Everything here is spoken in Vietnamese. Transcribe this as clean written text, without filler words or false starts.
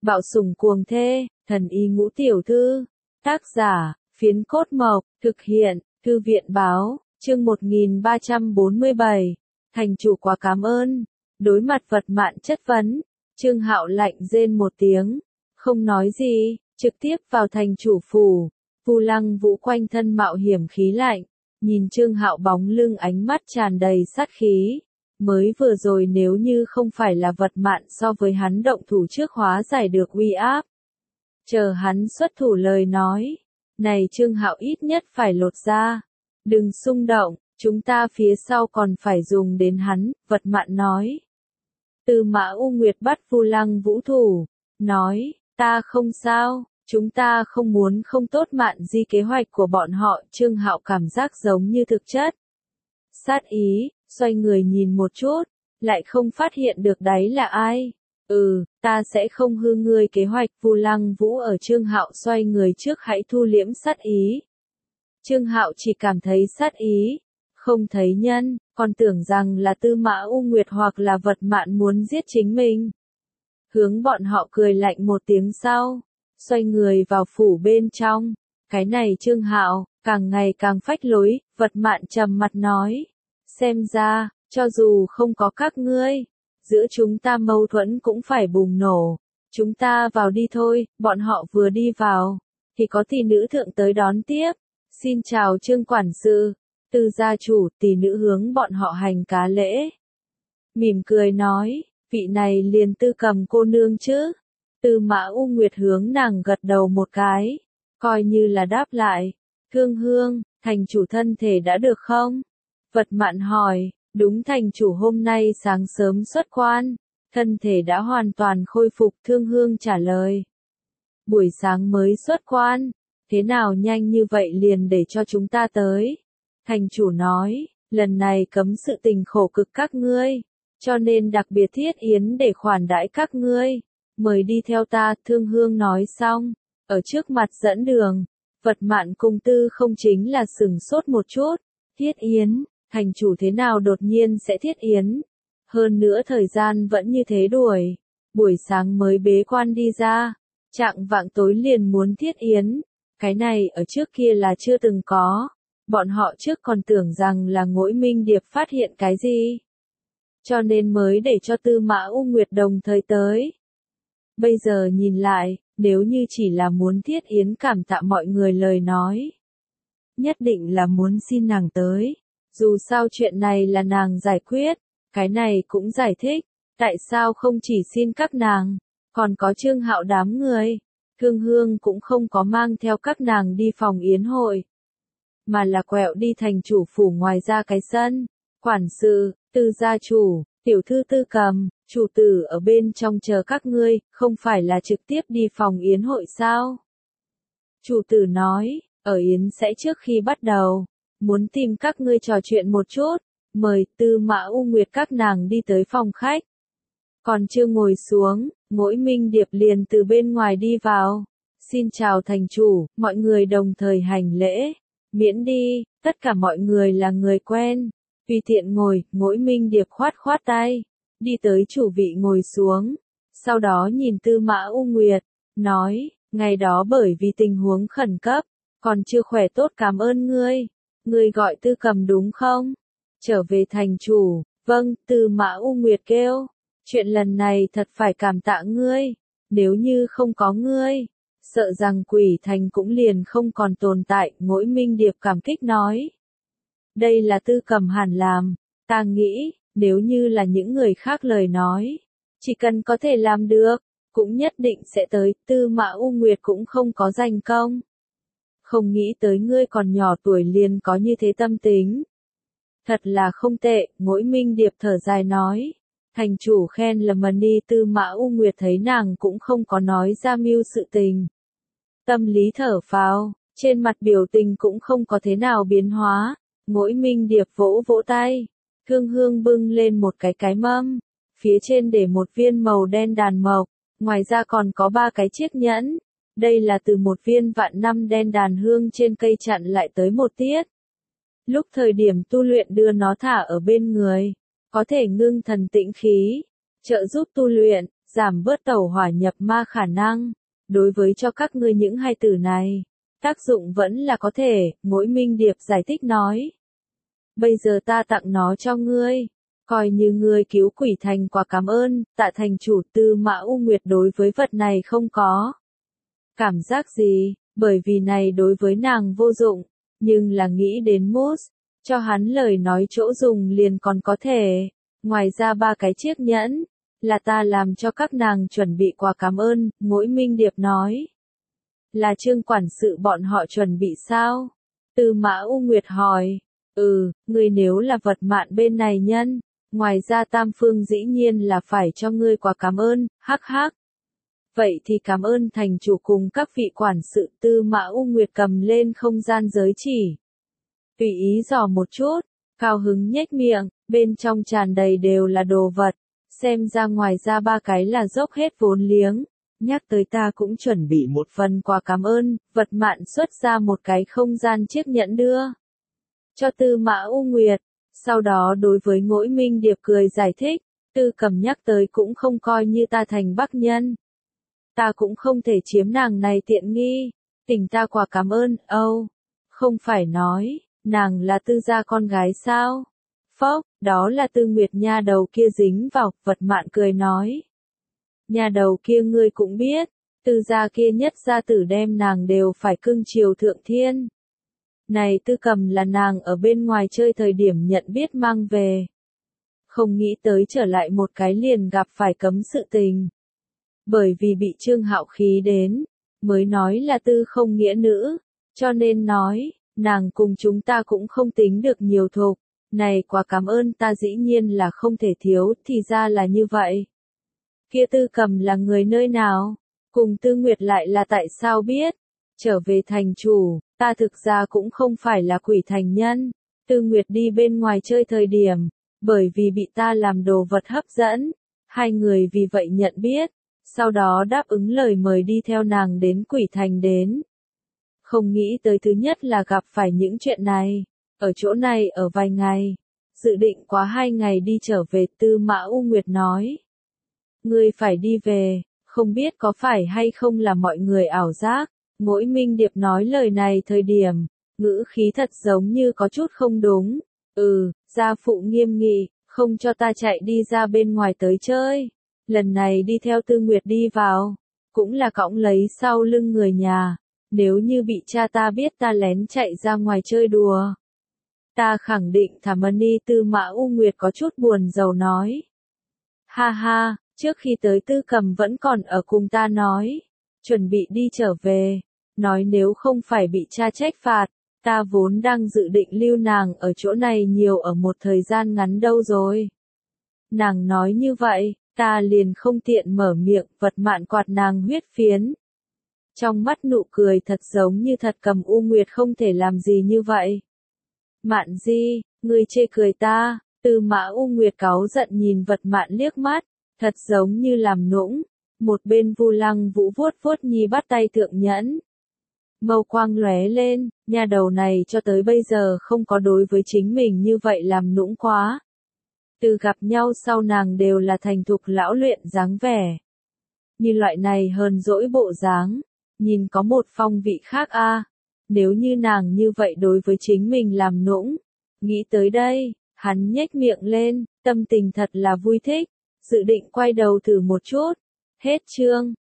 Bạo sủng cuồng thê, thần y ngũ tiểu thư. Tác giả, Phiến Cốt Mộc, thực hiện, Thư viện báo, chương 1347. Thành chủ quá cảm ơn. Đối mặt Vật Mạn chất vấn, Trương Hạo lạnh rên một tiếng, không nói gì, trực tiếp vào thành chủ phủ. Vu Lăng Vũ quanh thân mạo hiểm khí lạnh, nhìn Trương Hạo bóng lưng ánh mắt tràn đầy sát khí. Mới vừa rồi nếu như không phải là Vật Mạn so với hắn động thủ trước hóa giải được uy áp. Chờ hắn xuất thủ lời nói, này Trương Hạo ít nhất phải lột ra. Đừng xung động, chúng ta phía sau còn phải dùng đến hắn, Vật Mạn nói. Tư Mã U Nguyệt bắt Vu Lăng Vũ thủ, nói, ta không sao, chúng ta không muốn không tốt Mạn Di kế hoạch của bọn họ. Trương Hạo cảm giác giống như thực chất. Sát ý, xoay người nhìn một chút, lại không phát hiện được đấy là ai. Ta sẽ không hư ngươi kế hoạch. Vu Lăng Vũ ở Trương Hạo xoay người trước hãy thu liễm sát ý. Trương Hạo chỉ cảm thấy sát ý, không thấy nhân, còn tưởng rằng là Tư Mã U Nguyệt hoặc là Vật Mạn muốn giết chính mình. Hướng bọn họ cười lạnh một tiếng sau, xoay người vào phủ bên trong. Cái này Trương Hạo, càng ngày càng phách lối. Vật Mạn trầm mặt nói, xem ra, cho dù không có các ngươi, giữa chúng ta mâu thuẫn cũng phải bùng nổ. Chúng ta vào đi thôi. Bọn họ vừa đi vào, thì có tỷ nữ thượng tới đón tiếp. Xin chào Trương quản sự, Tư gia chủ. Tỷ nữ hướng bọn họ hành cá lễ. Mỉm cười nói, vị này liền Tư Cầm cô nương chứ. Tư Mã U Nguyệt hướng nàng gật đầu một cái, coi như là đáp lại. Thương Hương, thành chủ thân thể đã được không? Vật Mạn hỏi. Đúng, thành chủ hôm nay sáng sớm xuất quan, thân thể đã hoàn toàn khôi phục. Thương Hương trả lời. Buổi sáng mới xuất quan, thế nào nhanh như vậy liền để cho chúng ta tới? Thành chủ nói, lần này cấm sự tình khổ cực các ngươi, cho nên đặc biệt thiết yến để khoản đãi các ngươi. Mời đi theo ta. Thương Hương nói xong, ở trước mặt dẫn đường. Vật Mạn cùng Tư Không chính là sửng sốt một chút. Thiết yến, thành chủ thế nào đột nhiên sẽ thiết yến? Hơn nữa thời gian vẫn như thế đuổi. Buổi sáng mới bế quan đi ra, chạng vạng tối liền muốn thiết yến. Cái này ở trước kia là chưa từng có. Bọn họ trước còn tưởng rằng là Ngỗi Minh Điệp phát hiện cái gì, cho nên mới để cho Tư Mã U Nguyệt đồng thời tới. Bây giờ nhìn lại, nếu như chỉ là muốn thiết yến cảm tạ mọi người lời nói, nhất định là muốn xin nàng tới. Dù sao chuyện này là nàng giải quyết, cái này cũng giải thích, tại sao không chỉ xin các nàng, còn có Trương Hạo đám người. Thương Hương cũng không có mang theo các nàng đi phòng yến hội, mà là quẹo đi thành chủ phủ ngoài ra cái sân. Quản sự, Tư gia chủ, tiểu thư Tư Cầm, chủ tử ở bên trong chờ các ngươi, không phải là trực tiếp đi phòng yến hội sao? Chủ tử nói, ở yến sẽ trước khi bắt đầu, muốn tìm các ngươi trò chuyện một chút, mời. Tư Mã U Nguyệt các nàng đi tới phòng khách. Còn chưa ngồi xuống, Ngỗi Minh Điệp liền từ bên ngoài đi vào. Xin chào thành chủ, mọi người đồng thời hành lễ. Miễn đi, tất cả mọi người là người quen. Tùy tiện ngồi. Ngỗi Minh Điệp khoát khoát tay, đi tới chủ vị ngồi xuống. Sau đó nhìn Tư Mã U Nguyệt, nói, ngày đó bởi vì tình huống khẩn cấp, còn chưa khỏe tốt cảm ơn ngươi. Ngươi gọi Tư Cầm đúng không? Trở về thành chủ. Vâng. Tư Mã U Nguyệt kêu, chuyện lần này thật phải cảm tạ ngươi. Nếu như không có ngươi, sợ rằng Quỷ Thành cũng liền không còn tồn tại. Ngỗi Minh Điệp cảm kích nói, đây là Tư Cầm hẳn làm. Ta nghĩ, nếu như là những người khác lời nói, chỉ cần có thể làm được, cũng nhất định sẽ tới. Tư Mã U Nguyệt cũng không có danh công. Không nghĩ tới ngươi còn nhỏ tuổi liền có như thế tâm tính. Thật là không tệ. Ngỗi Minh Điệp thở dài nói. Thành chủ khen là Mani. Tư Mã U Nguyệt thấy nàng cũng không có nói ra mưu sự tình, tâm lý thở phào, trên mặt biểu tình cũng không có thế nào biến hóa. Ngỗi Minh Điệp vỗ vỗ tay. Thương Hương bưng lên một cái mâm, phía trên để một viên màu đen đàn mộc, ngoài ra còn có 3 cái chiếc nhẫn. Đây là từ một viên vạn năm đen đàn hương trên cây chặn lại tới một tiết. Lúc thời điểm tu luyện đưa nó thả ở bên người, có thể ngưng thần tĩnh khí, trợ giúp tu luyện. giảm bớt tẩu hỏa nhập ma khả năng. Đối với cho các ngươi những hai từ này, tác dụng vẫn là có thể, Ngỗi Minh Điệp giải thích nói. Bây giờ ta tặng nó cho ngươi, coi như ngươi cứu quỷ thành quả cảm ơn, tạ thành chủ. Tư Mã U Nguyệt đối với vật này không có cảm giác gì, bởi vì này đối với nàng vô dụng, nhưng là nghĩ đến Moose, cho hắn lời nói chỗ dùng liền còn có thể. Ngoài ra 3 cái chiếc nhẫn, là ta làm cho các nàng chuẩn bị quà cảm ơn, Ngỗi Minh Điệp nói. Là Trương quản sự bọn họ chuẩn bị sao? Tư Mã U Nguyệt hỏi. Ngươi nếu là vật mạn bên này nhân, ngoài ra Tam Phương dĩ nhiên là phải cho ngươi quà cảm ơn, hắc hắc. Vậy thì cảm ơn thành chủ cùng các vị quản sự. Tư Mã U Nguyệt cầm lên không gian giới chỉ. Tùy ý dò một chút, cao hứng nhếch miệng, bên trong tràn đầy đều là đồ vật, xem ra ngoài ra 3 cái là dốc hết vốn liếng. Nhắc tới ta cũng chuẩn bị một phần quà cảm ơn, vật mạn xuất ra một cái không gian chiếc nhẫn đưa cho Tư Mã U Nguyệt, sau đó đối với Ngỗi Minh Điệp cười giải thích, Tư Cầm nhắc tới cũng không coi như ta thành bắc nhân. Ta cũng không thể chiếm nàng này tiện nghi, tình ta quà cảm ơn, không phải nói, nàng là Tư gia con gái sao? Phốc, đó là Tư Nguyệt nha đầu kia dính vào, vật mạn cười nói. Nhà đầu kia ngươi cũng biết, Tư gia kia nhất gia tử đem nàng đều phải cưng chiều thượng thiên. Này Tư Cầm là nàng ở bên ngoài chơi thời điểm nhận biết mang về. Không nghĩ tới trở lại một cái liền gặp phải cấm sự tình. Bởi vì bị Trương Hạo khí đến, mới nói là Tư không nghĩa nữ, cho nên nói, nàng cùng chúng ta cũng không tính được nhiều thục. Này quá cảm ơn ta dĩ nhiên là không thể thiếu, thì ra là như vậy. Kia Tư Cầm là người nơi nào? Cùng Tư Nguyệt lại là tại sao biết? Trở về thành chủ, ta thực ra cũng không phải là quỷ thành nhân. Tư Nguyệt đi bên ngoài chơi thời điểm, bởi vì bị ta làm đồ vật hấp dẫn, hai người vì vậy nhận biết, sau đó đáp ứng lời mời đi theo nàng đến quỷ thành đến. Không nghĩ tới thứ nhất là gặp phải những chuyện này, ở chỗ này ở vài ngày, dự định quá 2 ngày đi trở về. Tư Mã U Nguyệt nói. Ngươi phải đi về, không biết có phải hay không là mọi người ảo giác. Ngỗi Minh Điệp nói lời này thời điểm, ngữ khí thật giống như có chút không đúng. Gia phụ nghiêm nghị, không cho ta chạy đi ra bên ngoài tới chơi. Lần này đi theo Tư Nguyệt đi vào, cũng là cõng lấy sau lưng người nhà. Nếu như bị cha ta biết ta lén chạy ra ngoài chơi đùa, ta khẳng định thả Mani. Tư Mã U Nguyệt có chút buồn rầu nói. Ha ha, trước khi tới Tư Cầm vẫn còn ở cùng ta nói, chuẩn bị đi trở về, nói nếu không phải bị cha trách phạt, ta vốn đang dự định lưu nàng ở chỗ này nhiều ở một thời gian ngắn đâu rồi. Nàng nói như vậy, ta liền không tiện mở miệng. Vật mạn quạt nàng huyết phiến. Trong mắt nụ cười thật giống như thật. Cầm U Nguyệt không thể làm gì như vậy. Mạn Di, ngươi chê cười ta. Tư Mã U Nguyệt cáu giận nhìn vật mạn liếc mắt, thật giống như làm nũng. Một bên Vu Lăng Vũ vuốt vuốt nhi bắt tay thượng nhẫn. Mâu quang lóe lên, nhà đầu này cho tới bây giờ không có đối với chính mình như vậy làm nũng quá. Từ gặp nhau sau nàng đều là thành thục lão luyện dáng vẻ. Như loại này hờn dỗi bộ dáng, nhìn có một phong vị khác a. Nếu như nàng như vậy đối với chính mình làm nũng, nghĩ tới đây, hắn nhếch miệng lên, tâm tình thật là vui thích, dự định quay đầu thử một chút. Hết chương.